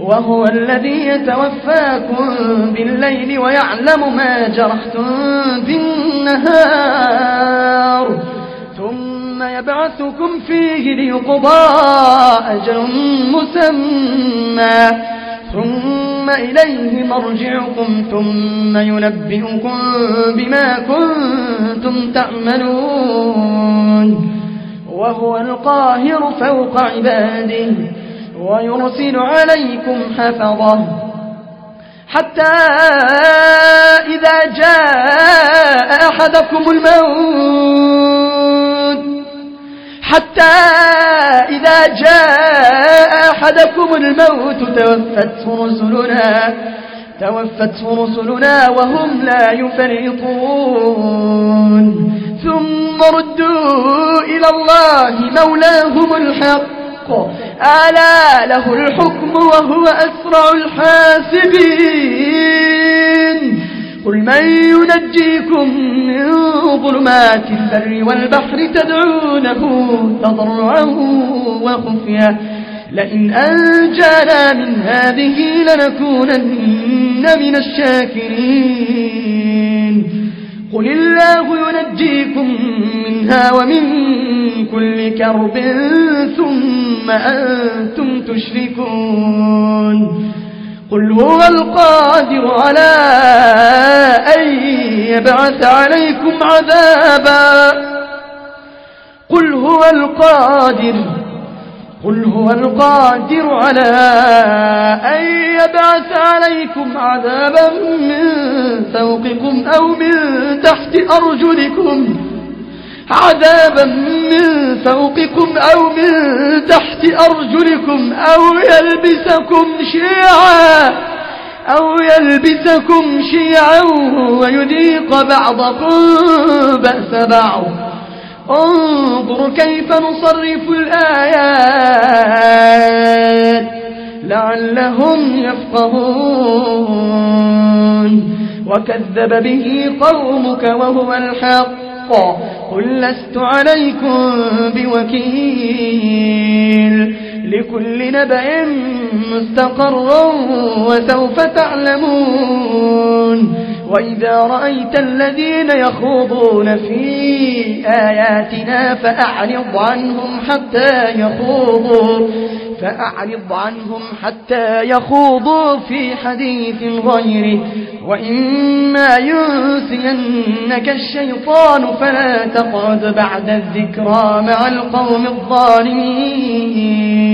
وهو الذي يتوفاكم بالليل ويعلم ما جرحتم بالنهار ثم يبعثكم فيه ليقضى أجل مسمى ثم إليه مرجعكم ثم ينبئكم بما كنتم تعملون وهو القاهر فوق عباده ويرسل عليكم حفظه حتى إذا جاء أحدكم الموت توفته رسلنا وهم لا يفرطون ثم ردوا إلى الله مولاهم الحق ألا له الحكم وهو أسرع الحاسبين قل من ينجيكم من ظلمات البر والبحر تدعونه تضرعا وخفيا لئن أنجانا من هذه لنكونن من الشاكرين قل الله ينجيكم منها ومن كل كرب ثم أنتم تشركون قل هو القادر على أن يبعث عليكم عذابا قل هو القادر على أن يبعث عليكم عذابا من فوقكم أو من تحت أرجلكم أو يلبسكم شيعا ويذيق بعضكم بأس بعض انظر كيف نصرف الآيات لعلهم يفقهون وكذب به قومك وهو الحق قل لست عليكم بوكيل لكل نبأ مستقر وسوف تعلمون وإذا رأيت الذين يخوضون في آياتنا فأعرض عنهم حتى يخوضوا في حديث غيره وإما ينسينك الشيطان فلا تقعد بعد الذكرى مع القوم الظالمين